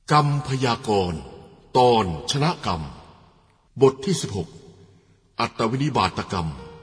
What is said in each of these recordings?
กรรมพยากรณ์ตอนชนะกรรมบทที่16อัตวินิบาตกรรม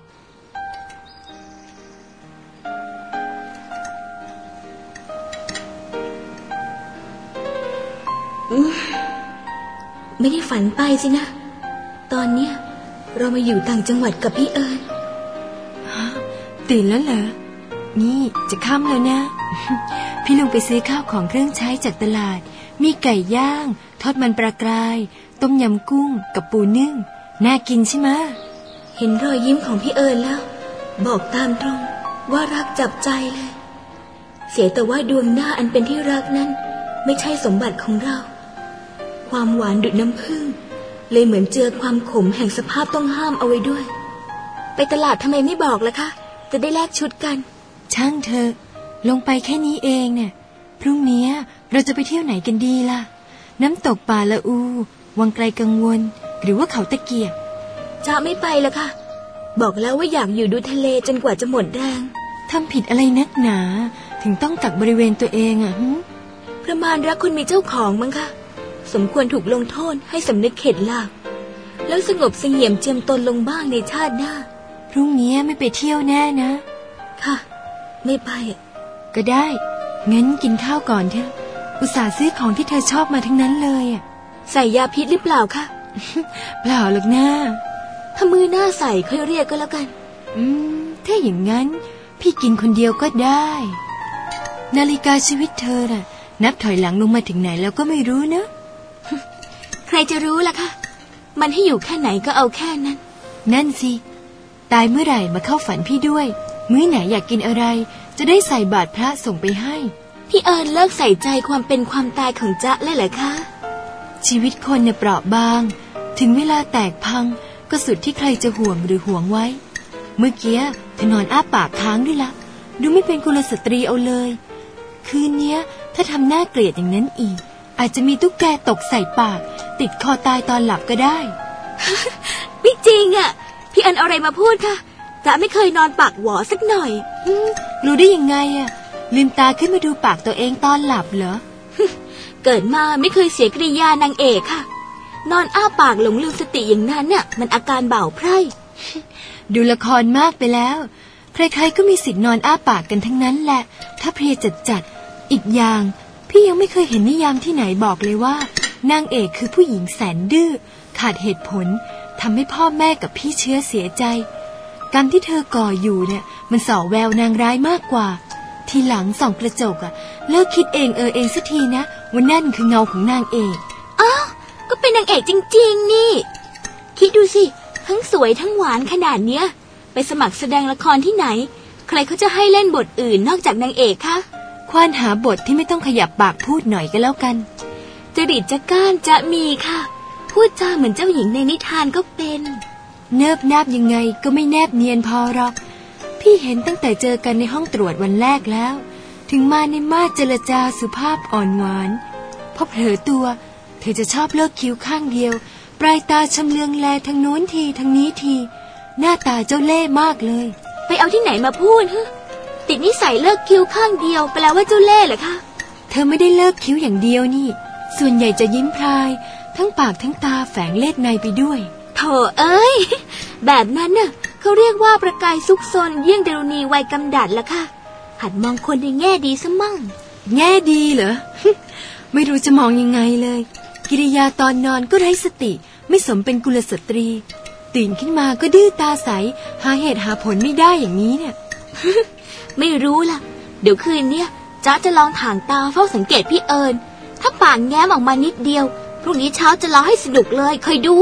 ไม่ได้ฝันไปสินะตอนเนี้ยเรามาอยู่ต่างจังหวัดกับพี่เอิญตื่นแล้วเหรอนี่จะค่ำแล้วนะ พี่ลงไปซื้อข้าวของเครื่องใช้จากตลาดมีไก่ย่างทอดมันปลากรายต้มยำกุ้งกับปูนึ่งน่ากินใช่ไหมเห็นรอยยิ้มของพี่เอิญแล้วบอกตามตรงว่ารักจับใจเลยเสียแต่ว่าดวงหน้าอันเป็นที่รักนั้นไม่ใช่สมบัติของเราความหวานดุจน้ำผึ้งเลยเหมือนเจือความขมแห่งสภาพต้องห้ามเอาไว้ด้วยไปตลาดทำไมไม่บอกล่ะคะจะได้แลกชุดกันช่างเธอลงไปแค่นี้เองเนี่ยพรุ่งนี้เราจะไปเที่ยวไหนกันดีล่ะน้ำตกป่าละอูวังไกลกังวลหรือว่าเขาตะเกียบจะไม่ไปล่ะค่ะบอกแล้วว่าอยากอยู่ดูทะเลจนกว่าจะหมดแรงทำผิดอะไรนักหนาถึงต้องกักบริเวณตัวเองอ่ะประมาณรักคนมีเจ้าของมั้งคะสมควรถูกลงโทษให้สำนึกเข็ดหลาบแล้วสงบเสงี่ยมเจียมตนลงบ้างในชาติหน้าพรุ่งนี้ไม่ไปเที่ยวแน่นะค่ะไม่ไปก็ได้งั้นกินข้าวก่อนเถอะอุตส่าห์ซื้อของที่เธอชอบมาทั้งนั้นเลยอ่ะใส่ยาพิษหรือเปล่าคะเปล่าหรอกนะถ้ามือหน้าใส่ค่อยเรียกก็แล้วกันถ้าอย่างนั้นพี่กินคนเดียวก็ได้นาฬิกาชีวิตเธอน่ะนับถอยหลังลงมาถึงไหนแล้วก็ไม่รู้นะใครจะรู้ล่ะคะมันให้อยู่แค่ไหนก็เอาแค่นั้นนั่นสิตายเมื่อไหร่มาเข้าฝันพี่ด้วยมื้อไหนอยากกินอะไรจะได้ใส่บาตรพระส่งไปให้พี่เอิญเลิกใส่ใจความเป็นความตายของจ๊ะเลยเหรอคะชีวิตคนเนี่ยเปราะบางถึงเวลาแตกพังก็สุดที่ใครจะห่วงหรือห่วงไว้เมื่อกี้เธอนอนอ้าปากค้างด้วยละดูไม่เป็นกุลสตรีเอาเลยคืนนี้ถ้าทำหน้าเกลียดอย่างนั้นอีกอาจจะมีตุ๊กแกตกใส่ปากติดคอตายตอนหลับก็ได้ไม่จริงอ่ะพี่เอิญอะไรมาพูดค่ะจ๊ะไม่เคยนอนปากหวอสักหน่อยรู้ได้ยังไงอ่ะลืมตาขึ้นมาดูปากตัวเองตอนหลับเหรอเกิดมาไม่เคยเสียกริยานางเอกค่ะนอนอ้าปากหลงลืมสติอย่างนั้นน่ะมันอาการเบ่าไพร่ดูละครมากไปแล้วใครๆก็มีสิทธิ์นอนอ้าปากกันทั้งนั้นแหละถ้าเพลียจัดอีกอย่างพี่ยังไม่เคยเห็นนิยามที่ไหนบอกเลยว่านางเอกคือผู้หญิงแสนดื้อขาดเหตุผลทำให้พ่อแม่กับพี่เชื้อเสียใจกรรมที่เธอก่ออยู่เนี่ยมันส่อแววนางร้ายมากกว่าทีหลังส่องกระจกอ่ะเลิกคิดเองสักทีนะว่านั่นคือเงาของนางเอกอ้าวก็เป็นนางเอกจริงๆนี่คิดดูสิทั้งสวยทั้งหวานขนาดเนี้ยไปสมัครแสดงละครที่ไหนใครเขาจะให้เล่นบทอื่นนอกจากนางเอกคะควานหาบทที่ไม่ต้องขยับปากพูดหน่อยก็แล้วกันจริตจะก้านจะมีค่ะพูดจาเหมือนเจ้าหญิงในนิทานก็เป็นเนิบนาบยังไงก็ไม่แนบเนียนพอหรอกพี่เห็นตั้งแต่เจอกันในห้องตรวจวันแรกแล้วถึงมาในมาดเจรจาสุภาพอ่อนหวานพอเผลอตัวเธอจะชอบเลิกคิ้วข้างเดียวปลายตาชำเลืองแลทางโน้นทีทางนี้ทีหน้าตาเจ้าเล่ห์มากเลยไปเอาที่ไหนมาพูดฮะติดนิสัยเลิกคิ้วข้างเดียวแปลว่าเจ้าเล่ห์เหรอคะเธอไม่ได้เลิกคิ้วอย่างเดียวนี่ส่วนใหญ่จะยิ้มพรายทั้งปากทั้งตาแฝงเล่ห์ในไปด้วยโธ่เอ้ยแบบนั้นน่ะเขาเรียกว่าประกายซุกซนเยี่ยงดารุณีวัยกำดัดล่ะค่ะหัดมองคนในแง่ดีซะมั่งแง่ดีเหรอ ไม่รู้จะมองยังไงเลยกิริยาตอนนอนก็ไร้สติไม่สมเป็นกุลสตรีตื่นขึ้นมาก็ดื้อตาใสหาเหตุหาผลไม่ได้อย่างนี้เนี่ยไม่รู้ล่ะเดี๋ยวคืนเนี้ยจ๊ะจะลองถ่างตาเฝ้าสังเกตพี่เอิญถ้าปากแง้มออกมานิดเดียวพรุ่งนี้เช้าจะเล่าให้สนุกเลยคอยดู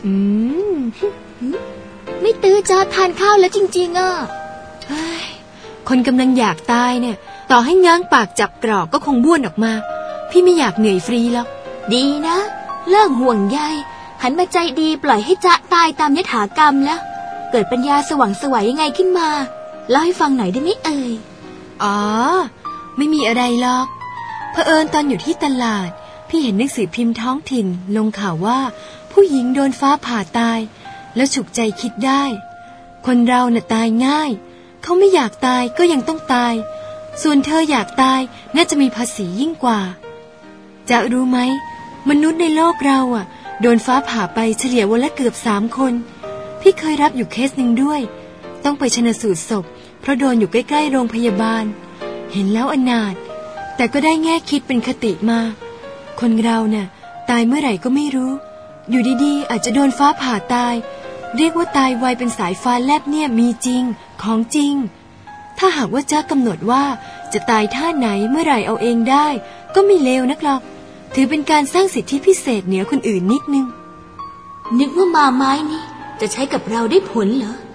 ไม่ตื้อจ๊ะทานข้าวแล้วจริงๆอ่ะคนกำลังอยากตายเนี่ยต่อให้ง้างปากจับกรอกก็คงบ้วนออกมาพี่ไม่อยากเหนื่อยฟรีหรอกดีนะเลิกห่วงใยหันมาใจดีปล่อยให้จ๊ะตายตามยถากรรมแล้วเกิดปัญญาสว่างไสวยังไงขึ้นมาเล่าให้ฟังหน่อยได้ไหมเอ่ยอ๋อไม่มีอะไรหรอกเผอิญตอนอยู่ที่ตลาดพี่เห็นหนังสือพิมพ์ท้องถิ่นลงข่าวว่าผู้หญิงโดนฟ้าผ่าตายแล้วฉุกใจคิดได้คนเราน่ะตายง่ายเขาไม่อยากตายก็ยังต้องตายส่วนเธออยากตายน่าจะมีภาษียิ่งกว่าจะรู้ไหมมนุษย์ในโลกเราโดนฟ้าผ่าไปเฉลี่ยวันละเกือบ3 คนพี่เคยรับอยู่เคสหนึ่งด้วยต้องไปชันสูตรศพเพราะโดนอยู่ใกล้ๆโรงพยาบาลเห็นแล้วอนาถแต่ก็ได้แง่คิดเป็นคติมาคนเราตายเมื่อไหร่ก็ไม่รู้อยู่ดีๆอาจจะโดนฟ้าผ่าตายเรียกว่าตายไวเป็นสายฟ้าแลบเนี่ยมีจริงของจริงถ้าหากว่าจ๊ะกำหนดว่าจะตายท่าไหนเมื่อไหร่เอาเองได้ก็ไม่เลวนักหรอกถือเป็นการสร้างสิทธิพิเศษเหนือคนอื่นนิดนึงนึกว่ามาไม้นี้จะใช้กับเราได้ผลเหรอ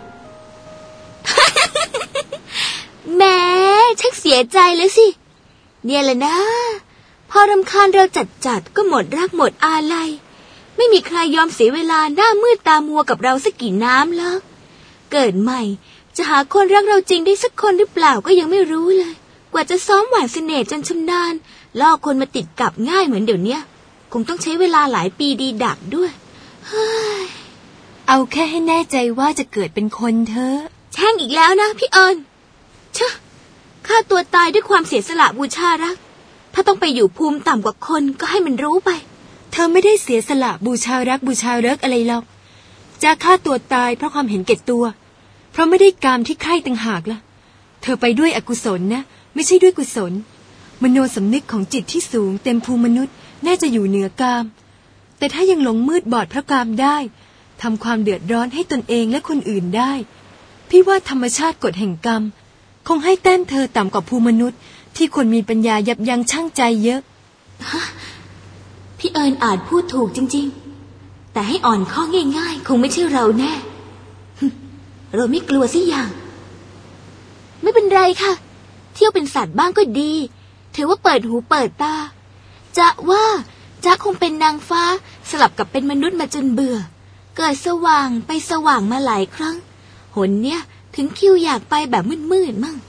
แม้ชักเสียใจเลยสิเนี่ยแหละนะพอรำคาญเราจัดก็หมดรักหมดอาลัยไม่มีใครยอมเสียเวลาหน้ามืดตามัวกับเราสักกี่น้ำแล้วเกิดใหม่จะหาคนรักเราจริงได้สักคนหรือเปล่าก็ยังไม่รู้เลยกว่าจะซ้อมหวานเสน่ห์จนชำนาญล่อคนมาติดกับง่ายเหมือนเดี๋ยวนี้คงต้องใช้เวลาหลายปีดีดักด้วยเอาแค่ให้แน่ใจว่าจะเกิดเป็นคนเถอะแช่งอีกแล้วนะพี่เอิญเชอะฆ่าตัวตายด้วยความเสียสละบูชารักถ้าต้องไปอยู่ภูมิต่ำกว่าคนก็ให้มันรู้ไปเธอไม่ได้เสียสละบูชารักบูชาเลิกอะไรหรอกจะฆ่าตัวตายเพราะความเห็นแก่ตัวเพราะไม่ได้กามที่ใคร่ต่างหากล่ะเธอไปด้วยอกุศลนะไม่ใช่ด้วยกุศลมโนสำนึกของจิตที่สูงเต็มภูมิมนุษย์น่าจะอยู่เหนือกามแต่ถ้ายังหลงมืดบอดเพราะกามได้ทำความเดือดร้อนให้ตนเองและคนอื่นได้พี่ว่าธรรมชาติกฎแห่งกรรมคงให้แต้มเธอต่ำกว่าภูมิมนุษย์ที่คนมีปัญญายับยั้งชั่งใจเยอะพี่เอิญอาจพูดถูกจริงๆแต่ให้อ่อนข้อง่ายๆคงไม่ใช่เราแน่เราไม่กลัวสิอย่างไม่เป็นไรค่ะเที่ยวเป็นสัตว์บ้างก็ดีถือว่าเปิดหูเปิดตาจะคงเป็นนางฟ้าสลับกับเป็นมนุษย์มาจนเบื่อเกิดสว่างไปสว่างมาหลายครั้งหนเนี้ยถึงคิวอยากไปแบบมืดๆมั่ง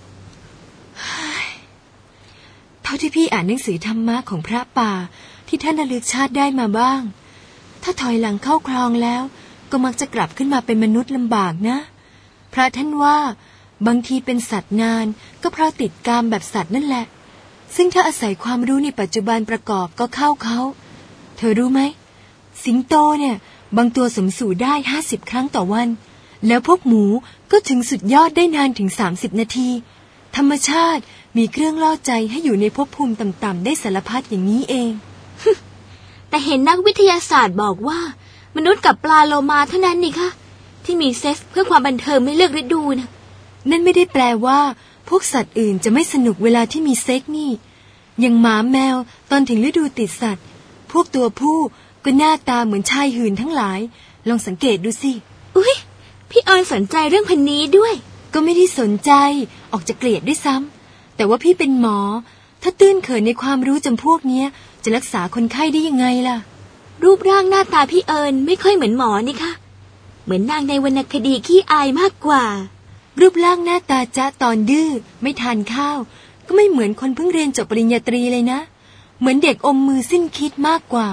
เท่าที่พี่อ่านหนังสือธรรมะของพระป่าที่ท่านระลึกชาติได้มาบ้างถ้าถอยหลังเข้าคลองแล้วก็มักจะกลับขึ้นมาเป็นมนุษย์ลำบากนะพระท่านว่าบางทีเป็นสัตว์นานก็เพราะติดกามแบบสัตว์นั่นแหละซึ่งถ้าอาศัยความรู้ในปัจจุบันประกอบก็เข้าเขาเธอรู้ไหมสิงโตเนี่ยบางตัวสมสู่ได้50 ครั้งต่อวันแล้วพวกหมูก็ถึงสุดยอดได้นานถึง30 นาทีธรรมชาติมีเครื่องล่อใจให้อยู่ในภพภูมิต่ำๆได้สารพัดอย่างนี้เองแต่เห็นนักวิทยาศาสตร์บอกว่ามนุษย์กับปลาโลมาเท่านั้นนี่คะที่มีเซ็กส์เพื่อความบันเทิงไม่เลือกฤดูนะนั่นไม่ได้แปลว่าพวกสัตว์อื่นจะไม่สนุกเวลาที่มีเซ็กนี่อย่างหมาแมวตอนถึงฤดูติดสัตว์พวกตัวผู้ก็หน้าตาเหมือนชายหื่นทั้งหลายลองสังเกตดูสิอุ๊ยพี่ออนสนใจเรื่องพันนี้ด้วยก็ไม่ได้สนใจออกจะเกลียดด้วยซ้ำแต่ว่าพี่เป็นหมอถ้าตื้นเขินในความรู้จำพวกนี้จะรักษาคนไข้ได้ยังไงล่ะรูปร่างหน้าตาพี่เอิญไม่ค่อยเหมือนหมอนี่คะเหมือนนางในวรรณคดีขี้อายมากกว่ารูปร่างหน้าตาจ๊ะตอนดื้อไม่ทานข้าวก็ไม่เหมือนคนเพิ่งเรียนจบปริญญาตรีเลยนะเหมือนเด็กอมมือสิ้นคิดมากกว่า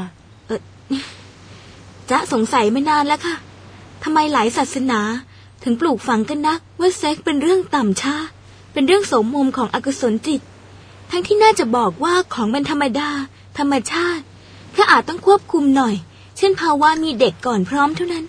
จ๊ะสงสัยมานานแล้วค่ะทำไมหลายศาสนาถึงปลูกฝังกันนักว่าเซ็กเป็นเรื่องต่ำช้าเป็นเรื่องโสมมของอกุศลจิตทั้งที่น่าจะบอกว่าของมันธรรมดาธรรมชาติแค่อาจต้องควบคุมหน่อยเช่นภาวะมีเด็กก่อนพร้อมเท่านั้น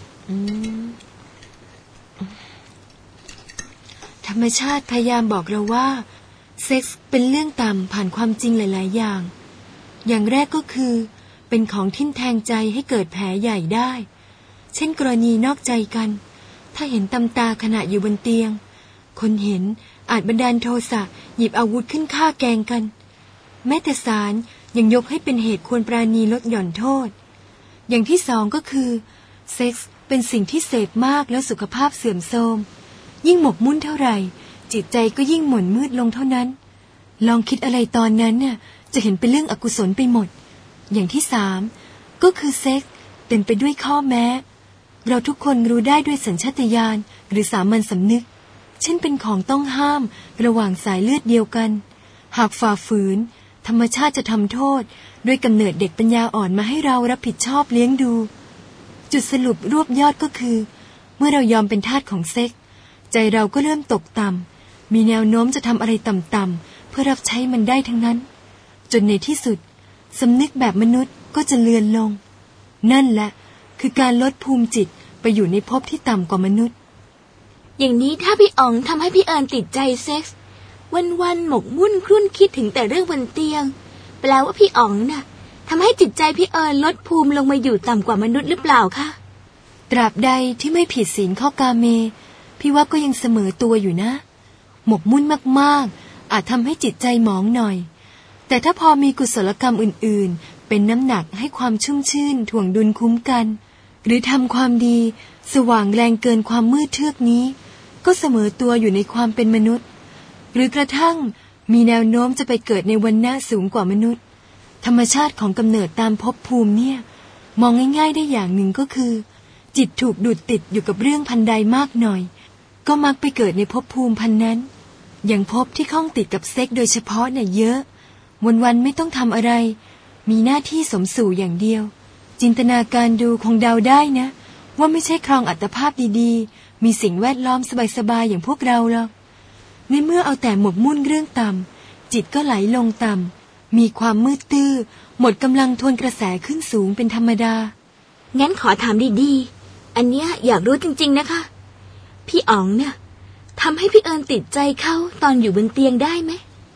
ธรรมชาติพยายามบอกเราว่าเซ็กส์เป็นเรื่องต่ำผ่านความจริงหลายๆอย่างแรกก็คือเป็นของทิ่มแทงใจให้เกิดแผลใหญ่ได้เช่นกรณีนอกใจกันถ้าเห็นตำตาขณะอยู่บนเตียงคนเห็นอาจบันดาลโทสะหยิบอาวุธขึ้นฆ่าแกล้งกันแม้แต่ศาลยังยกให้เป็นเหตุควรปราณีลดหย่อนโทษอย่างที่2ก็คือเซ็กส์เป็นสิ่งที่เสพมากแล้วสุขภาพเสื่อมโทรมยิ่งหมกมุ่นเท่าไหร่จิตใจก็ยิ่งหม่นมืดลงเท่านั้นลองคิดอะไรตอนนั้นเนี่ยจะเห็นเป็นเรื่องอกุศลไปหมดอย่างที่3ก็คือเซ็กส์เต็มไปด้วยข้อแม้เราทุกคนรู้ได้ด้วยสัญชาตญาณหรือสามัญสำนึกเช่นเป็นของต้องห้ามระหว่างสายเลือดเดียวกันหากฝ่าฝืนธรรมชาติจะทำโทษด้วยกำเนิดเด็กปัญญาอ่อนมาให้เรารับผิดชอบเลี้ยงดูจุดสรุปรวบยอดก็คือเมื่อเรายอมเป็นทาสของเซ็กส์ใจเราก็เริ่มตกต่ำมีแนวโน้มจะทำอะไรต่ำๆเพื่อรับใช้มันได้ทั้งนั้นจนในที่สุดสำนึกแบบมนุษย์ก็จะเลือนลงนั่นแหละคือการลดภูมิจิตไปอยู่ในภพที่ต่ำกว่ามนุษย์อย่างนี้ถ้าพี่อ๋องทำให้พี่เอิญติดใจเซ็กส์วันๆหมกมุ่นครุ่นคิดถึงแต่เรื่องบนเตียงแปลว่าพี่อ๋องน่ะทำให้จิตใจพี่เอิญลดภูมิลงมาอยู่ต่ำกว่ามนุษย์หรือเปล่าคะตราบใดที่ไม่ผิดศีลข้อกาเมพี่ว่าก็ยังเสมอตัวอยู่นะหมกมุ่นมากๆอาจทำให้จิตใจหมองหน่อยแต่ถ้าพอมีกุศลกรรมอื่นๆเป็นน้ำหนักให้ความชุ่มชื่นถ่วงดุลคุ้มกันหรือทำความดีสว่างแรงเกินความมืดเทือกนี้ก็เสมอตัวอยู่ในความเป็นมนุษย์หรือกระทั่งมีแนวโน้มจะไปเกิดในวรรณะสูงกว่ามนุษย์ธรรมชาติของกำเนิดตามภพภูมิเนี่ยมองง่ายๆได้อย่างหนึ่งก็คือจิตถูกดูดติดอยู่กับเรื่องพันใดมากหน่อยก็มักไปเกิดในภพภูมิพันนั้นอย่างภพที่ข้องติดกับเซ็กโดยเฉพาะเนี่ยเยอะวันๆไม่ต้องทำอะไรมีหน้าที่สมสู่อย่างเดียวจินตนาการดูคงเดาได้นะว่าไม่ใช่ครองอัตภาพดีๆมีสิ่งแวดล้อมสบายๆอย่างพวกเราหรอกในเมื่อเอาแต่หมกมุ่นเรื่องต่ำจิตก็ไหลลงต่ำมีความมืดตื้อหมดกำลังทวนกระแสขึ้นสูงเป็นธรรมดางั้นขอถามดีๆอันเนี้ยอยากรู้จริงๆนะคะพี่อ๋องเนี่ยทำให้พี่เอิญติดใจเขาตอนอยู่บนเตียงได้ไหม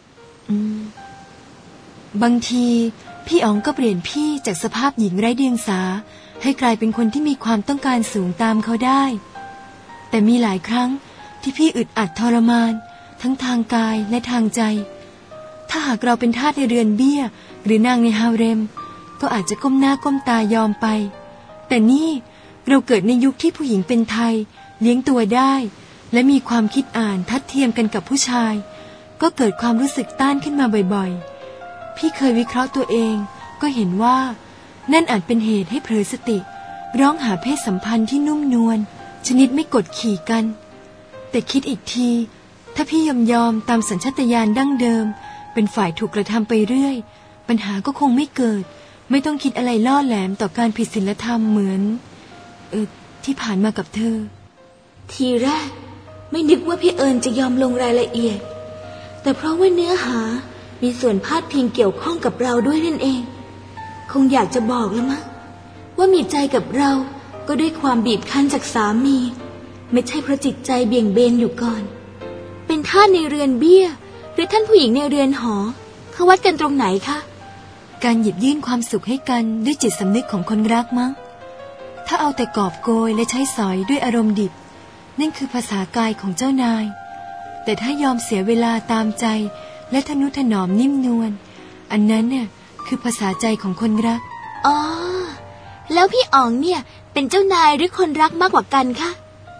บางทีพี่อ๋องก็เปลี่ยนพี่จากสภาพหญิงไร้เดียงสาให้กลายเป็นคนที่มีความต้องการสูงตามเขาได้แต่มีหลายครั้งที่พี่อึดอัดทรมานทั้งทางกายและทางใจถ้าหากเราเป็นทาสในเรือนเบี้ยหรือนางในฮาเร็มก็อาจจะก้มหน้าก้มตายอมไปแต่นี่เราเกิดในยุคที่ผู้หญิงเป็นไทยเลี้ยงตัวได้และมีความคิดอ่านทัดเทียมกันกับผู้ชายก็เกิดความรู้สึกต้านขึ้นมาบ่อยๆพี่เคยวิเคราะห์ตัวเองก็เห็นว่านั่นอาจเป็นเหตุให้เผลอสติร้องหาเพศสัมพันธ์ที่นุ่มนวลชนิดไม่กดขี่กันแต่คิดอีกทีถ้าพี่ยอมตามสัญชาตญาณดั้งเดิมเป็นฝ่ายถูกกระทำไปเรื่อยปัญหาก็คงไม่เกิดไม่ต้องคิดอะไรล่อแหลมต่อการผิดศีลธรรมเหมือนที่ผ่านมากับเธอทีแรกไม่นึกว่าพี่เอิญจะยอมลงรายละเอียดแต่เพราะว่าเนื้อหามีส่วนพาดพิงเกี่ยวข้องกับเราด้วยนั่นเองคงอยากจะบอกแล้วมั้งว่ามีใจกับเราก็ด้วยความบีบคั้นจากสามีไม่ใช่เพราะจิตใจเบี่ยงเบนอยู่ก่อนเป็นทาสในเรือนเบี้ยหรือท่านผู้หญิงในเรือนหอเขาวัดกันตรงไหนคะการหยิบยื่นความสุขให้กันด้วยจิตสำนึกของคนรักมั้งถ้าเอาแต่กอบโกยและใช้สอยด้วยอารมณ์ดิบนั่นคือภาษากายของเจ้านายแต่ถ้ายอมเสียเวลาตามใจและทนุถนอมนิ่มนวลอันนั้นเนี่ยคือภาษาใจของคนรักอ๋อแล้วพี่อ๋องเนี่ยเป็นเจ้านายหรือคนรักมากกว่ากันคะ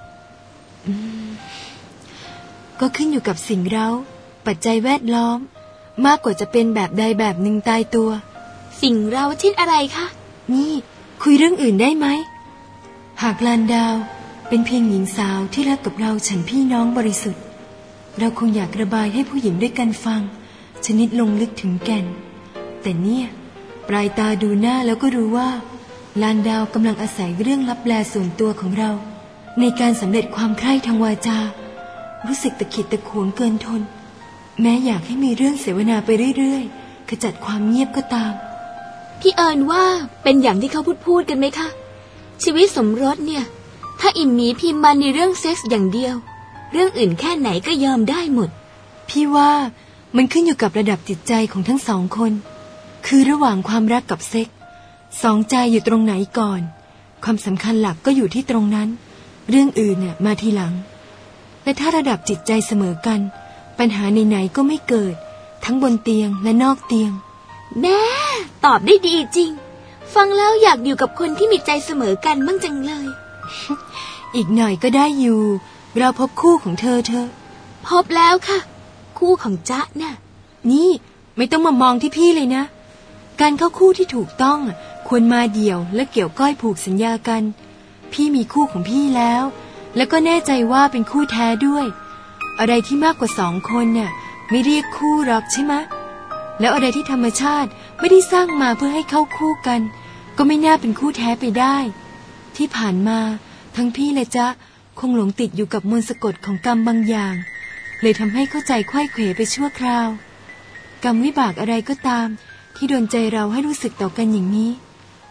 ก็ขึ้นอยู่กับสิ่งเร้าปัจจัยแวดล้อมมากกว่าจะเป็นแบบใดแบบหนึ่งตายตัวสิ่งเร้าเช่นอะไรคะนี่คุยเรื่องอื่นได้ไหมหากลานดาวเป็นเพียงหญิงสาวที่รักกับเราฉันพี่น้องบริสุทธิ์เราคงอยากระบายให้ผู้หญิงด้วยกันฟังชนิดลงลึกถึงแก่นแต่เนี่ยปลายตาดูหน้าแล้วก็รู้ว่าลานดาวกำลังอาศัยเรื่องลับแลส่วนตัวของเราในการสำเร็จความใคร่ทางวาจารู้สึกตะขิดตะขวงเกินทนแม้อยากให้มีเรื่องเสวนาไปเรื่อยๆขจัดความเงียบก็ตามพี่เอิญว่าเป็นอย่างที่เขาพูดกันไหมคะชีวิตสมรสเนี่ยถ้าอิ่มหมีพิมพ์มันในเรื่องเซ็กส์อย่างเดียวเรื่องอื่นแค่ไหนก็ยอมได้หมดพี่ว่ามันขึ้นอยู่กับระดับจิตใจของทั้งสองคนคือระหว่างความรักกับเซ็กส์สองใจอยู่ตรงไหนก่อนความสำคัญหลักก็อยู่ที่ตรงนั้นเรื่องอื่นเนี่ยมาทีหลังและถ้าระดับจิตใจเสมอกันปัญหาไหนๆก็ไม่เกิดทั้งบนเตียงและนอกเตียงแม่ตอบได้ดีจริงฟังแล้วอยากอยู่กับคนที่มีใจเสมอกันบ้างจังเลยอีกหน่อยก็ได้อยู่เราพบคู่ของเธอพบแล้วค่ะคู่ของจ๊ะน่ะนี่ไม่ต้องมามองที่พี่เลยนะการเข้าคู่ที่ถูกต้องควรมาเดี่ยวและเกี่ยวก้อยผูกสัญญากันพี่มีคู่ของพี่แล้วก็แน่ใจว่าเป็นคู่แท้ด้วยอะไรที่มากกว่า2 คนเนี่ยไม่เรียกคู่หรอกใช่ไหมแล้วอะไรที่ธรรมชาติไม่ได้สร้างมาเพื่อให้เข้าคู่กันก็ไม่น่าเป็นคู่แท้ไปได้ที่ผ่านมาทั้งพี่และจ๊ะคงหลงติดอยู่กับมนต์สะกดของกรรมบางอย่างเลยทำให้เข้าใจไขว้เขวไปชั่วคราวกรรมวิบากอะไรก็ตามที่โดนใจเราให้รู้สึกต่อกันอย่างนี้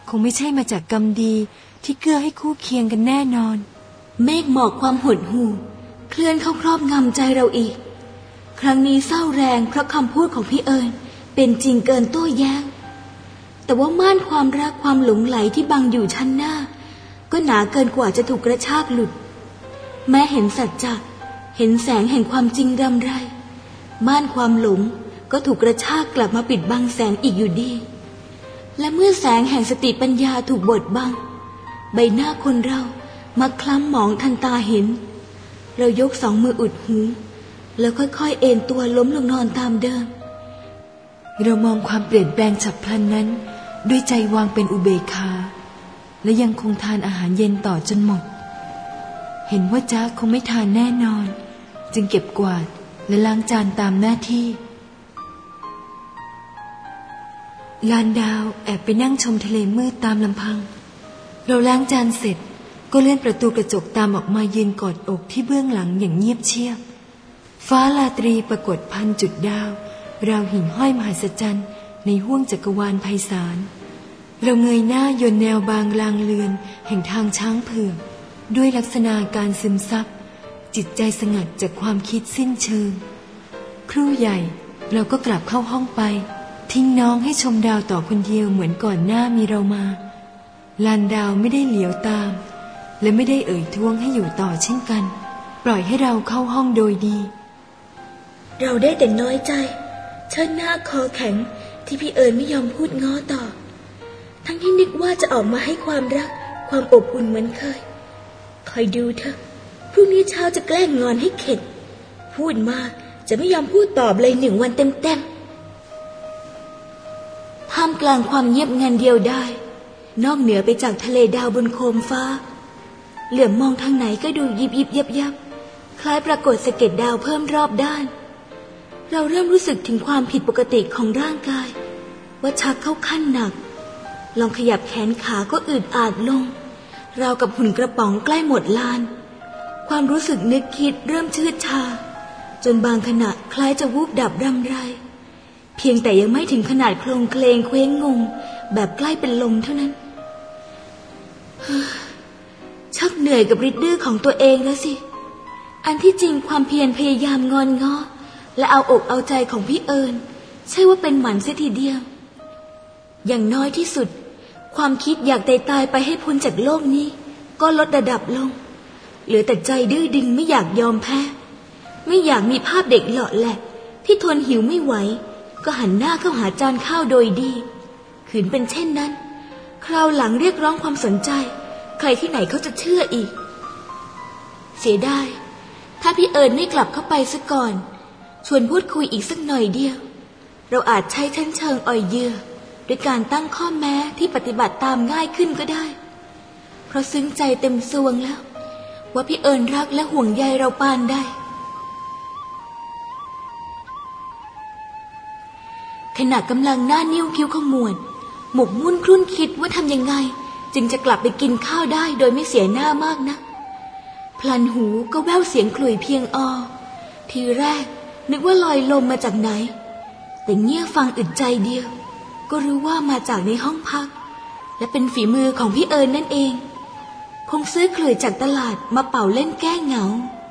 คงไม่ใช่มาจากกรรมดีที่เกื้อให้คู่เคียงกันแน่นอนเมฆหมอกความหดหู่เคลื่อนเข้าครอบงำใจเราอีกครั้งนี้เศร้าแรงเพราะคำพูดของพี่เอิญเป็นจริงเกินโต้แย้งแต่ว่าม่านความรักความหลงไหลที่บังอยู่ชั้นหน้าก็หนาเกินกว่าจะถูกกระชากหลุดแม้เห็นสัจจะเห็นแสงแห่งความจริงรำไรม่านความหลงก็ถูกกระชากกลับมาปิดบังแสงอีกอยู่ดีและเมื่อแสงแห่งสติปัญญาถูกบดบังใบหน้าคนเรามาคล้ำหมองทันตาเห็นเรายกสองมืออุดหูแล้วค่อยๆเอนตัวล้มลงนอนตามเดิมเรามองความเปลี่ยนแปลงฉับพลันนั้นด้วยใจวางเป็นอุเบกขาและยังคงทานอาหารเย็นต่อจนหมดเห็นว่าจ๊ะคงไม่ทานแน่นอนจึงเก็บกวาดและล้างจานตามหน้าที่ลานดาวแอบไปนั่งชมทะเลมืดตามลำพังเราล้างจานเสร็จก็เลื่อนประตูกระจกตามออกมายืนกอดอกที่เบื้องหลังอย่างเงียบเชียบฟ้าราตรีปรากฏพันจุดดาวราวหิ่งห้อยมหัศจรรย์ในห้วงจักรวาลไพศาลเราเงยหน้ายนแนวบางลางเลือนแห่งทางช้างเผือกด้วยลักษณะการซึมซับจิตใจสงัดจากความคิดสิ้นเชิงครู่ใหญ่เราก็กลับเข้าห้องไปทิ้งน้องให้ชมดาวต่อคนเดียวเหมือนก่อนหน้ามีเรามาลานดาวไม่ได้เหลียวตามและไม่ได้เอ่ยท้วงให้อยู่ต่อเช่นกันปล่อยให้เราเข้าห้องโดยดีเราได้แต่น้อยใจเชิดหน้าคอแข็งที่พี่เอิญไม่ยอมพูดง้อต่อทั้งที่นึกว่าจะออกมาให้ความรักความอบอุ่นเหมือนเคยคอยดูเถอะพรุ่งนี้เช้าจะแกล้งงอนให้เข็ดพูดมากจะไม่ยอมพูดตอบเลย1 วันเต็มๆท่ามกลางความเงียบงันเดียวได้นอกเหนือไปจากทะเลดาวบนโคมฟ้าเหลือบมองทางไหนก็ดูยิบยิบยับยับคล้ายปรากฏสะเก็ดดาวเพิ่มรอบด้านเราเริ่มรู้สึกถึงความผิดปกติของร่างกายว่าชักเข้าขั้นหนักลองขยับแขนขาก็อึดอัดลงราวกับหุ่นกระป๋องใกล้หมดลานความรู้สึกนึกคิดเริ่มชืดชาจนบางขณะคล้ายจะวูบดับรำไรเพียงแต่ยังไม่ถึงขนาดโคลงเคลงเคว้งงงแบบใกล้เป็นลมเท่านั้นชักเหนื่อยกับฤทธิ์ดื้อของตัวเองแล้วสิอันที่จริงความเพียรพยายามงอนง้อและเอาอกเอาใจของพี่เอิญใช่ว่าเป็นหมันเสียทีเดียวอย่างน้อยที่สุดความคิดอยากตายไปให้พ้นจากโลกนี้ก็ลดระดับลงเหลือแต่ใจดื้อดึงไม่อยากยอมแพ้ไม่อยากมีภาพเด็กหล่อแหละที่ทนหิวไม่ไหวก็หันหน้าเข้าหาจานข้าวโดยดีขืนเป็นเช่นนั้นคราวหลังเรียกร้องความสนใจใครที่ไหนเขาจะเชื่ออีกเสียดายถ้าพี่เอิญไม่กลับเข้าไปซะก่อนชวนพูดคุยอีกสักหน่อยเดียวเราอาจใช้ชั้นเชิงอ่อยเหยื่อด้วยการตั้งข้อแม้ที่ปฏิบัติตามง่ายขึ้นก็ได้เพราะซึ้งใจเต็มซวงแล้วว่าพี่เอิญรักและห่วงใยเราปานใดขณะกำลังหน้านิ้วคิ้วขมวดหมกมุ่นครุ่นคิดว่าทำยังไงจึงจะกลับไปกินข้าวได้โดยไม่เสียหน้ามากนักพลันหูก็แว่วเสียงขลุ่ยเพียงทีแรกนึกว่าลอยลมมาจากไหนแต่เงี่ยฟังอึดใจเดียวก็รู้ว่ามาจากในห้องพักและเป็นฝีมือของพี่เอิญนั่นเองคงซื้อขลุ่ยจากตลาดมาเป่าเล่นแก้เหงา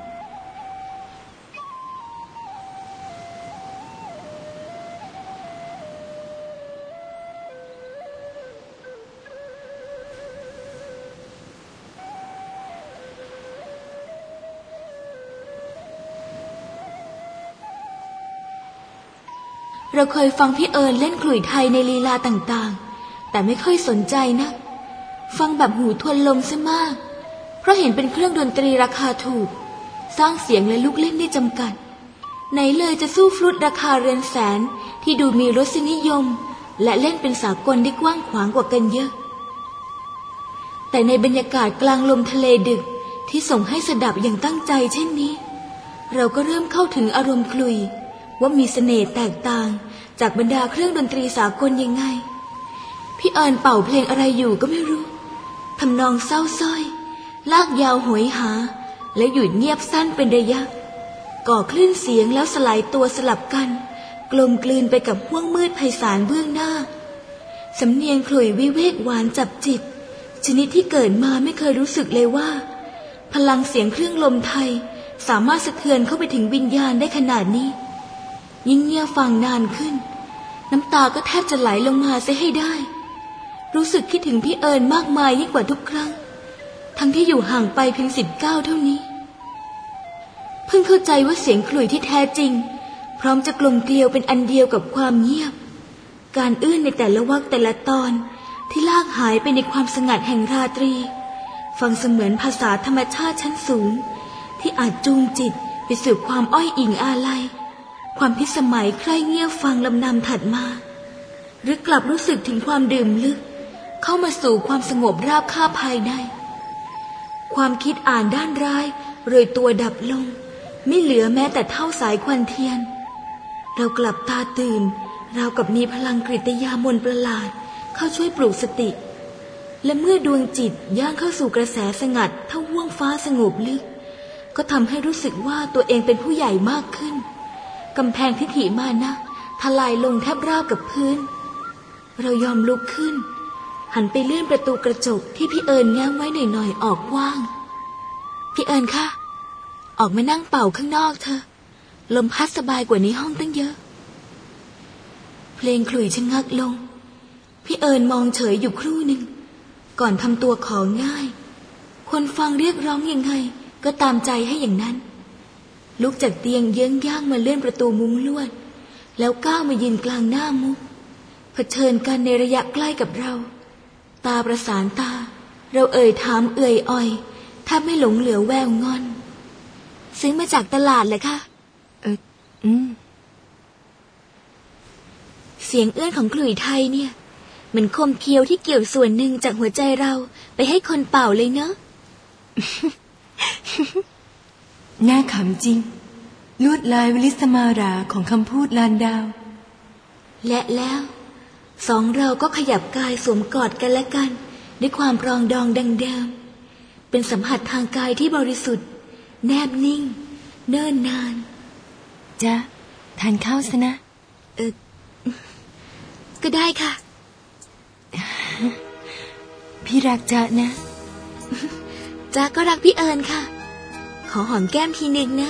เราเคยฟังพี่เอิญเล่นขลุ่ยไทยในลีลาต่างๆแต่ไม่ค่อยสนใจนะฟังแบบหูทวนลมซะมากเพราะเห็นเป็นเครื่องดนตรีราคาถูกสร้างเสียงและลูกเล่นได้จำกัดไหนเลยจะสู้ฟลุตราคาเรือนแสนที่ดูมีรสนิยมและเล่นเป็นสากลได้กว้างขวางกว่ากันเยอะแต่ในบรรยากาศกลางลมทะเลดึกที่ส่งให้สดับอย่างตั้งใจเช่นนี้เราก็เริ่มเข้าถึงอารมณ์ขลุ่ยว่ามีเสน่ห์แตกต่างจากบรรดาเครื่องดนตรีสากลยังไงพี่เอิญเป่าเพลงอะไรอยู่ก็ไม่รู้ทำนองเศร้าส้อยลากยาวโหยหาและหยุดเงียบสั้นเป็นระยะก่อคลื่นเสียงแล้วสลายตัวสลับกันกลมกลืนไปกับห้วงมืดไพศาลเบื้องหน้าสำเนียงขลุ่ยวิเวกหวานจับจิตชนิดที่เกิดมาไม่เคยรู้สึกเลยว่าพลังเสียงเครื่องลมไทยสามารถสะเทือนเข้าไปถึงวิญญาณได้ขนาดนี้ยิ่งเงี่ยฟังนานขึ้นน้ำตาก็แทบจะไหลลงมาเสียให้ได้รู้สึกคิดถึงพี่เอิญมากมายยิ่งกว่าทุกครั้งทั้งที่อยู่ห่างไปเพียง10 ก้าวเท่านี้เพิ่งเข้าใจว่าเสียงขลุ่ยที่แท้จริงพร้อมจะกลมเกลียวเป็นอันเดียวกับความเงียบการอื้นในแต่ละวรรคแต่ละตอนที่ลากหายไปในความสงัดแห่งราตรีฟังเสมือนภาษาธรรมชาติชั้นสูงที่อาจจูงจิตไปสู่ความอ้อยอิงอาลัยความพิสมัยใคร่เงียบฟังลำนำถัดมาหรือกลับรู้สึกถึงความดื่มลึกเข้ามาสู่ความสงบราบคาบภายในความคิดอ่านด้านร้ายโรยตัวดับลงไม่เหลือแม้แต่เท่าสายควันเทียนเรากลับตาตื่นราวกับมีพลังกฤตยามนประหลาดเข้าช่วยปลุกสติและเมื่อดวงจิตย่างเข้าสู่กระแสสงัดเท่าห้วงฟ้าสงบลึกก็ทำให้รู้สึกว่าตัวเองเป็นผู้ใหญ่มากขึ้นกำแพงทิฐิมานะทลายลงแทบราบกับพื้นเรายอมลุกขึ้นหันไปเลื่อนประตูกระจกที่พี่เอิญแง้มไว้หน่อยๆออกกว้างพี่เอิญคะออกมานั่งเป่าข้างนอกเถอะลมพัดสบายกว่าในห้องตั้งเยอะเพลงขลุ่ยชะงักลงพี่เอิญมองเฉยอยู่ครู่หนึ่งก่อนทำตัวของง่ายคนฟังเรียกร้องยังไงก็ตามใจให้อย่างนั้นลุกจากเตียงเยื้องย่างมาเลื่อนประตูมุ้งลวดแล้วก้าวมายืนกลางหน้ามุกเผชิญกันในระยะใกล้กับเราตาประสานตาเราเอ่ยถามเอ่ยอ่อยถ้าไม่หลงเหลือแววงอนซื้อมาจากตลาดเลยค่ะเสียงเอื้อนของขลุ่ยไทยเนี่ยเหมือนคมเคี้ยวที่เกี่ยวส่วนหนึ่งจากหัวใจเราไปให้คนเป่าเลยเนอะน่าขำจริงลวดลายวิลิสมาราของคำพูดลานดาวและแล้วสองเราก็ขยับกายสวมกอดกันและกันด้วยความปรองดองดังเดิมเป็นสัมผัสทางกายที่บริสุทธิ์แนบนิ่งเนิ่นนานจ๊ะทานข้าวซะนะก็ได้ค่ะพี่รักจ๊ะนะจ๊ะก็รักพี่เอิญค่ะขอหอมแก้มทีนึงนะ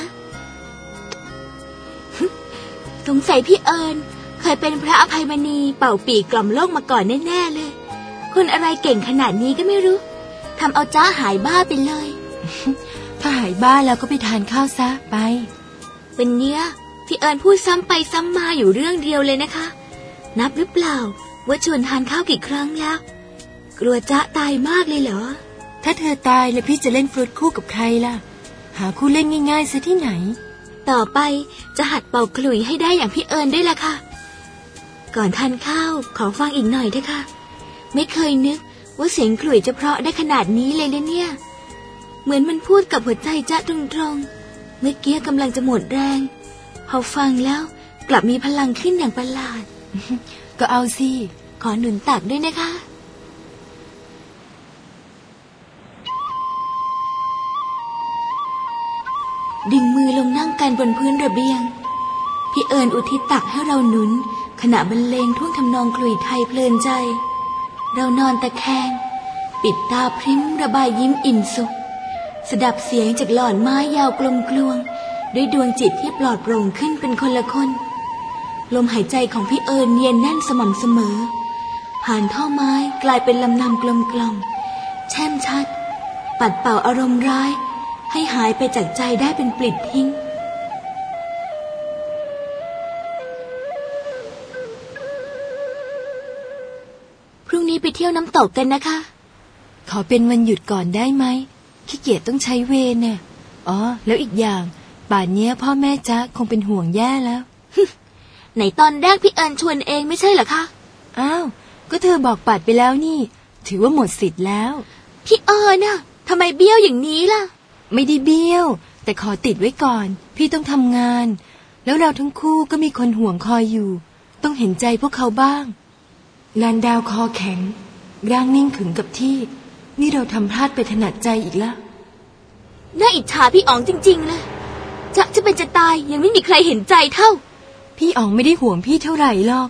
สงสัยพี่เอิญเคยเป็นพระอภัยมณีเป่าปีกกล่อมโลกมาก่อนแน่ๆเลยคนอะไรเก่งขนาดนี้ก็ไม่รู้ทำเอาจ้าหายบ้าไปเลยถ้าหายบ้าแล้วก็ไปทานข้าวซะไปวันเนี้ยพี่เอิญพูดซ้ำไปซ้ำมาอยู่เรื่องเดียวเลยนะคะนับหรือเปล่าว่าชวนทานข้าวกี่ครั้งแล้วกลัวจ๊ะตายมากเลยเหรอถ้าเธอตายแล้วพี่จะเล่นฟรุตคู่กับใครล่ะหาคู่เล่นง่ายๆซะที่ไหนต่อไปจะหัดเป่าขลุ่ยให้ได้อย่างพี่เอิญได้ละค่ะก่อนทานข้าวขอฟังอีกหน่อยเถอะค่ะไม่เคยนึกว่าเสียงขลุ่ยจะเพราะได้ขนาดนี้เลยนะเนี่ยเหมือนมันพูดกับหัวใจจ๊ะตรงๆเมื่อกี้กำลังจะหมดแรงพอฟังแล้วกลับมีพลังขึ้นอย่างประหลาดก็เอาสิขอหนุนตักด้วยนะคะดึงมือลงนั่งกันบนพื้นระเบียงพี่เอิญอุทิศตักให้เราหนุนขณะบรรเลงท่วงทำนองขลุ่ยไทยเพลินใจเรานอนตะแคงปิดตาพริ้มระบายยิ้มอิ่มสุขสดับเสียงจากหลอดไม้ยาวกลมกลวงด้วยดวงจิตที่ปลอดโปร่งขึ้นเป็นคนละคนลมหายใจของพี่เอิญเย็นแน่นสม่ำเสมอผ่านท่อไม้กลายเป็นลำนำกลมกล่อมแช่มชัดปัดเป่าอารมณ์ร้ายให้หายไปจากใจได้เป็นปลิดทิ้งพรุ่งนี้ไปเที่ยวน้ำตกกันนะคะขอเป็นวันหยุดก่อนได้ไหมขี้เกียจต้องใช้เวรเนี่ยอ๋อแล้วอีกอย่างป่านนี้พ่อแม่จ๊ะคงเป็นห่วงแย่แล้วไหนตอนแรกพี่เอิญชวนเองไม่ใช่เหรอคะอ้าวก็เธอบอกปัดไปแล้วนี่ถือว่าหมดสิทธิ์แล้วพี่เอิญน่ะทำไมเบี้ยวอย่างนี้ล่ะไม่ได้เบี้ยวแต่ขอติดไว้ก่อนพี่ต้องทำงานแล้วเราทั้งคู่ก็มีคนห่วงคอยอยู่ต้องเห็นใจพวกเขาบ้างลานดาวคอแข็งร่างนิ่งขึงกับที่นี่เราทำพลาดไปถนัดใจอีกแล้วน่าอิจฉาพี่อ๋องจริงๆเลยจะเป็นจะตายยังไม่มีใครเห็นใจเท่าพี่อ๋องไม่ได้ห่วงพี่เท่าไหร่หรอก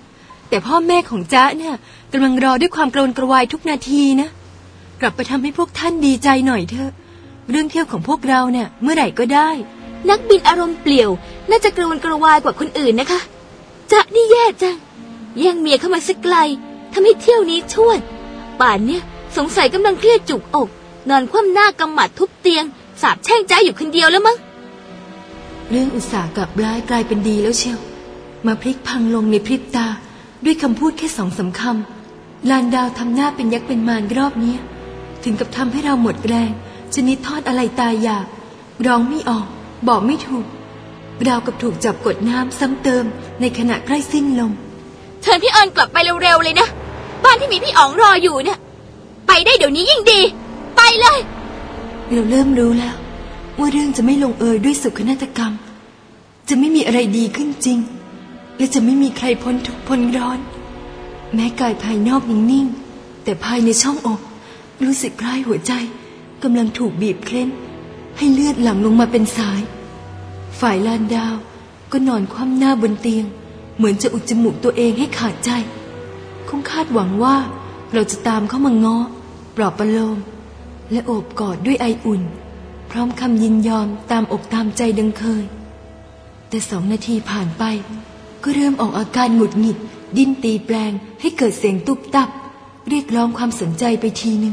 แต่พ่อแม่ของจ๊ะเนี่ยกำลังรอด้วยความกระวนกระวายทุกนาทีนะกลับไปทำให้พวกท่านดีใจหน่อยเถอะเรื่องเที่ยวของพวกเราเนี่ยเมื่อไหร่ก็ได้นักบินอารมณ์เปลี่ยวน่าจะกระวนกระวายกว่าคนอื่นนะคะจ๊ะนี่แย่จังแย่งเมียเข้ามาสักไกลทำให้เที่ยวนี้ชวดป่านเนี่ยสงสัยกำลังเครียดจุกอกนอนคว่ำหน้ากำหมัดทุบเตียงสาบแช่งจ๊ะอยู่คนเดียวแล้วมั้งเรื่องอุตส่าห์กลับร้ายกลายเป็นดีแล้วเชียวมาพลิกพังลงในพริบตาด้วยคำพูดแค่2-3 คำลานดาวทำหน้าเป็นยักษ์เป็นมารรอบนี้ถึงกับทำให้เราหมดแรงชนิดทอดอะไรตายอยากร้องไม่ออกบอกไม่ถูกราวกับถูกจับกดน้ำซ้ำเติมในขณะใกล้สิ้นลมเชิญพี่เอิญกลับไปเร็วๆเลยนะบ้านที่มีพี่อ๋องรออยู่เนี่ยไปได้เดี๋ยวนี้ยิ่งดีไปเลยเราเริ่มรู้แล้วว่าเรื่องจะไม่ลงเอยด้วยสุขนาฏกรรมจะไม่มีอะไรดีขึ้นจริงและจะไม่มีใครพ้นทุกข์พ้นร้อนแม้กายภายนอกยังนิ่งแต่ภายในช่องอกรู้สึกคล้ายหัวใจกำลังถูกบีบเคล้นให้เลือดหลั่งลงมาเป็นสายฝ่ายลานดาวก็นอนคว่ำหน้าบนเตียงเหมือนจะอุดจมูกตัวเองให้ขาดใจคงคาดหวังว่าเราจะตามเข้ามาง้อปลอบประโลมและโอบกอดด้วยไออุ่นพร้อมคำยินยอมตามอกตามใจดังเคยแต่2 นาทีผ่านไปก็เริ่มออกอาการหงุดหงิดดิ้นตีแปลงให้เกิดเสียงตุบตับเรียกร้องความสนใจไปทีนึง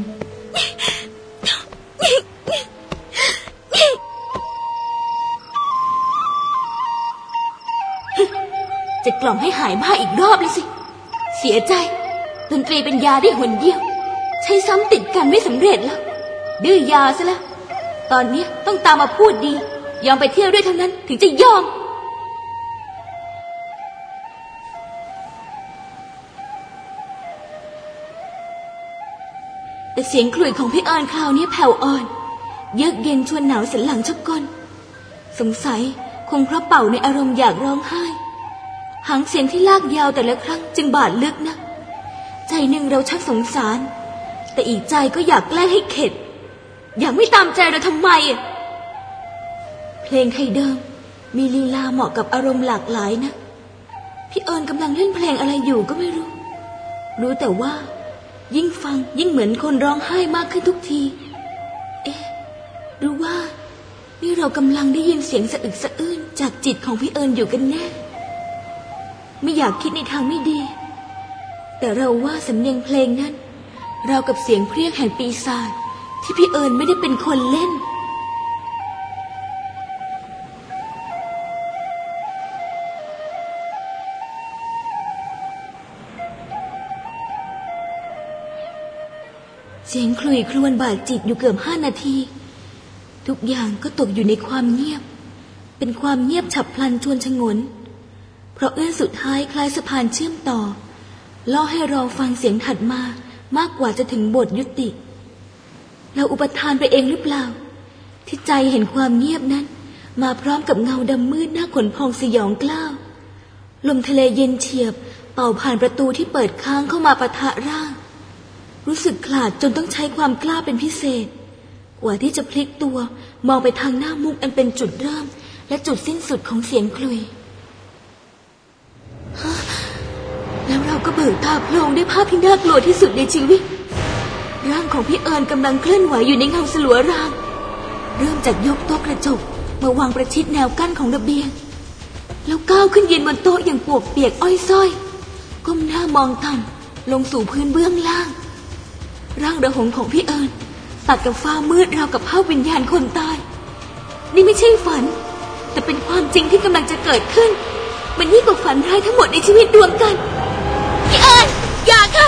จะกล่อมให้หายบ้าอีกรอบเลยสิเสียใจดนตรีเป็นยาได้หนเดียวใช้ซ้ำติดกันไม่สำเร็จแล้วดื้อยาซะแล้วตอนนี้ต้องตามมาพูดดียอมไปเที่ยวด้วยเท่านั้นถึงจะยอมแต่เสียงขลุ่ยของพี่เอิญคราวนี้แผ่วอ่อนเยือกเย็นชวนหนาวสันหลังชกก้นสงสัยคงเพราะเป่าในอารมณ์อยากร้องไห้หางเสียงที่ลากยาวแต่ละครั้งจึงบาดลึกนะใจหนึ่งเราชักสงสารแต่อีกใจก็อยากแกล้งให้เข็ดอยากไม่ตามใจเราทำไมเพลงไทยเดิมมีลีลาเหมาะกับอารมณ์หลากหลายนะพี่เอิญกำลังเล่นเพลงอะไรอยู่ก็ไม่รู้แต่ว่ายิ่งฟังยิ่งเหมือนคนร้องไห้มากขึ้นทุกทีหรือว่านี่เรากำลังได้ยินเสียงสะอึกสะอื้นจากจิตของพี่เอิญอยู่กันแน่ไม่อยากคิดในทางไม่ดีแต่เราว่าสำเนียงเพลงนั้นเรากับเสียงเพรียกแห่งปีศาจที่พี่เอิญไม่ได้เป็นคนเล่นเสียงคลุยครวญบาดจิตอยู่เกือบ5 นาทีทุกอย่างก็ตกอยู่ในความเงียบเป็นความเงียบฉับพลันชวนชงนเพราะเอื้อนสุดท้ายคล้ายสะพานเชื่อมต่อล่อให้เราฟังเสียงถัดมามากกว่าจะถึงบทยุติเราอุปทานไปเองหรือเปล่าที่ใจเห็นความเงียบนั้นมาพร้อมกับเงาดำมืดหน้าขนพองสยองกล้าวลมทะเลเย็นเฉียบเป่าผ่านประตูที่เปิดค้างเข้ามาปะทะร่างรู้สึกขลาดจนต้องใช้ความกล้าเป็นพิเศษกว่าที่จะพลิกตัวมองไปทางหน้ามุกอันเป็นจุดเริ่มและจุดสิ้นสุดของเสียงคลุยแล้วเราก็เบิกตาโพลงด้วยภาพที่น่ากลัวที่สุดในชีวิตร่างของพี่เอิญกำลังเคลื่อนไหวอยู่ในเงาสลัวรางเริ่มจากยกโต๊ะกระจกมาวางประชิดแนวกั้นของระเบียงแล้วก้าวขึ้นยืนบนโต๊ะอย่างปวกเปียกอ้อยส้อยก้มหน้ามองต่ำลงสู่พื้นเบื้องล่างร่างระหงของพี่เอิญตัดกับฟ้ามืดราวกับภาพวิญญาณคนตายนี่ไม่ใช่ฝันแต่เป็นความจริงที่กำลังจะเกิดขึ้นมันยิ่งกว่าฝันร้ายทั้งหมดในชีวิตรวมกันพี่เอิญอย่าค่ะ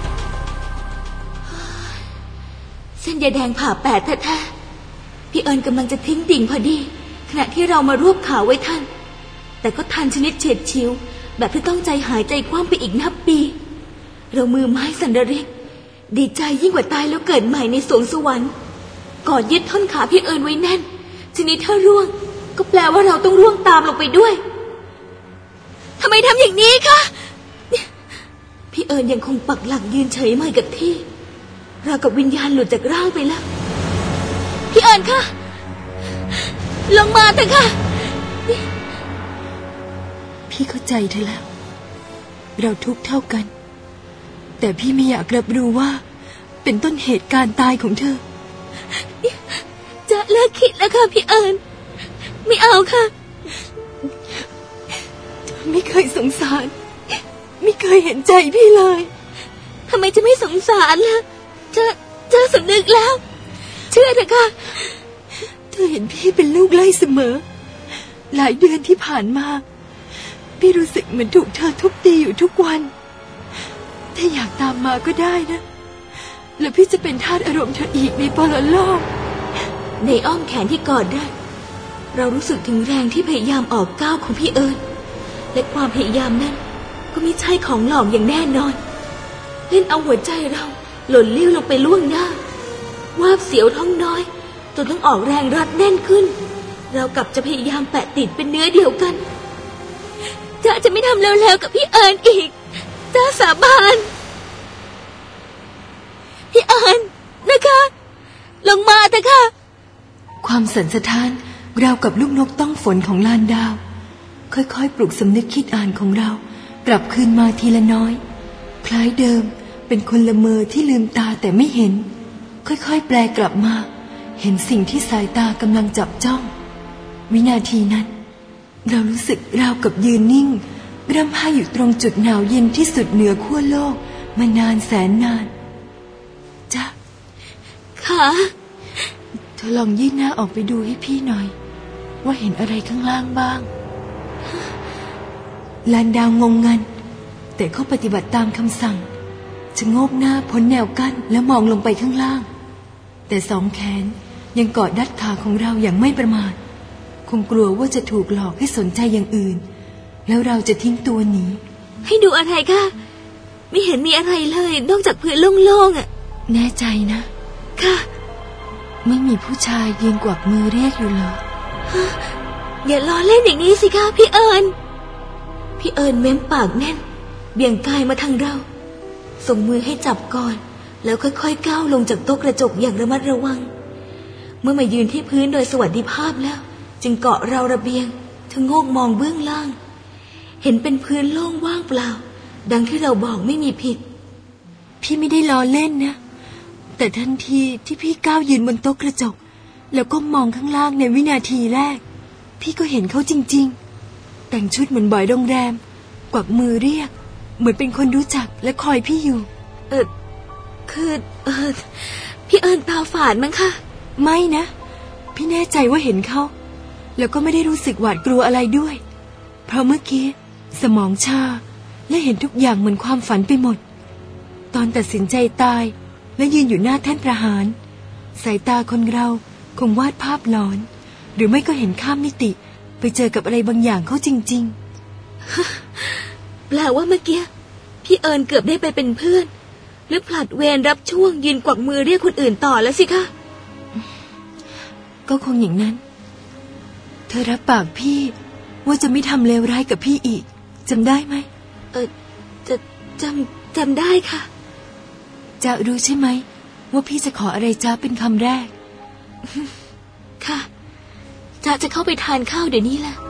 เส้นยาแดงผ่าแปดแท้ๆพี่เอิญกำลังจะทิ้งดิ่งพอดีขณะที่เรามารวบขาไว้ทันแต่ก็ทันชนิดเฉียดฉิวแบบที่ต้องใจหายใจคว่ำไปอีกนับปีเรามือไม้สั่นระริกดีใจยิ่งกว่าตายแล้วเกิดใหม่ในสวงสวรรค์กอดยึดท่อนขาพี่เอิญไว้แน่นทีนี้ถ้าร่วงก็แปลว่าเราต้องร่วงตามลงไปด้วยทำไมทำอย่างนี้คะพี่เอิญยังคงปักหลักยืนเฉยไม่กับที่ราวกับวิญญาณหลุดจากร่างไปแล้วพี่เอิญคะลงมาเถอะค่ะพี่เข้าใจเธอแล้วเราทุกข์เท่ากันแต่พี่ไม่อยากรับรู้ว่าเป็นต้นเหตุการตายของเธอจะเลิกคิดแล้วค่ะพี่เอิญไม่เอาค่ะไม่เคยสงสารไม่เคยเห็นใจพี่เลยทำไมจะไม่สงสารล่ะเธอสำนึกแล้วเชื่อเถอะค่ะเธอเห็นพี่เป็นลูกไล่เสมอหลายเดือนที่ผ่านมาพี่รู้สึกเหมือนถูกเธอทุบตีอยู่ทุกวันถ้าอยากตามมาก็ได้นะแล้วพี่จะเป็นทาสอารมณ์เธออีกในปรโลกในอ้อมแขนที่กอดได้เรารู้สึกถึงแรงที่พยายามออกก้าวของพี่เอิญและความพยายามนั้นก็ไม่ใช่ของหลอกอย่างแน่นอนเล่นเอาหัวใจเราหล่นลิ้วลงไปล่วงหน้าวาบเสียวท้องน้อยจนต้องออกแรงรัดแน่นขึ้นเรากลับจะพยายามแปะติดเป็นเนื้อเดียวกันจะไม่ทำแล้วกับพี่เอิญอีกจ้าสาบานพี่เอิญนะคะลงมาเถอะค่ะความสันสะท้านราวกับลูกนกต้องฝนของลานดาวค่อยๆปลุกสำนึกคิดอ่านของเรากลับคืนมาทีละน้อยคล้ายเดิมเป็นคนละเมอที่ลืมตาแต่ไม่เห็นค่อยๆแปลกลับมาเห็นสิ่งที่สายตากำลังจับจ้องวินาทีนั้นเรารู้สึกราวกับยืนนิ่งร่ำไห้อยู่ตรงจุดหนาวเย็นที่สุดเหนือขั้วโลกมานานแสนนานจ้ะค่ะเธอลองยื่นหน้าออกไปดูให้พี่หน่อยว่าเห็นอะไรข้างล่างบ้างลานดาวงงงันแต่เขาปฏิบัติตามคำสั่งชะโงกหน้าพ้นแนวกั้นแล้วมองลงไปข้างล่างแต่สองแขนยังกอดดัดขาของเราอย่างไม่ประมาทคงกลัวว่าจะถูกหลอกให้สนใจอย่างอื่นแล้วเราจะทิ้งตัวหนีให้ดูอะไรคะไม่เห็นมีอะไรเลยนอกจากพื้นโล่งๆอ่ะแน่ใจนะค่ะไม่มีผู้ชายยืนกวักมือเรียกอยู่เหรออย่าล้อเล่นอย่างนี้สิคะพี่เอิญเม้มปากแน่นเบี่ยงกายมาทางเราส่งมือให้จับก่อนแล้วค่อยๆก้าวลงจากโต๊ะกระจกอย่างระมัดระวังเมื่อมายืนที่พื้นโดยสวัสดิภาพแล้วจึงเกาะเราระเบียงชะโงกมองเบื้องล่างเห็นเป็นพื้นโล่งว่างเปล่าดังที่เราบอกไม่มีผิดพี่ไม่ได้ล้อเล่นนะแต่ทันทีที่พี่ก้าวยืนบนโต๊ะกระจกแล้วก็มองข้างล่างในวินาทีแรกพี่ก็เห็นเขาจริงๆแต่งชุดเหมือนบ่อยโรงแรมกวักมือเรียกเหมือนเป็นคนรู้จักและคอยพี่อยู่พี่เอิญตาฝาดมั้งคะไม่นะพี่แน่ใจว่าเห็นเขาแล้วก็ไม่ได้รู้สึกหวาดกลัวอะไรด้วยเพราะเมื่อกี้สมองชาและเห็นทุกอย่างเหมือนความฝันไปหมดตอนตัดสินใจตายและยืนอยู่หน้าแท่นประหารสายตาคนเราคงวาดภาพหลอนหรือไม่ก็เห็นข้ามมิติไปเจอกับอะไรบางอย่างเขาจริงๆแปลว่าเมื่อกี้พี่เอิญเกือบได้ไปเป็นเพื่อนหรือผลัดเวรรับช่วงยืนกวักมือเรียกคนอื่นต่อแล้วสิคะก็คงอย่างนั้นเธอรับปากพี่ว่าจะไม่ทำเลวร้ายกับพี่อีกจำได้ไหมจำได้ค่ะจะรู้ใช่ไหมว่าพี่จะขออะไรจ้าเป็นคำแรกค่ะจะเข้าไปทานข้าวเดี๋ยวนี้แหละ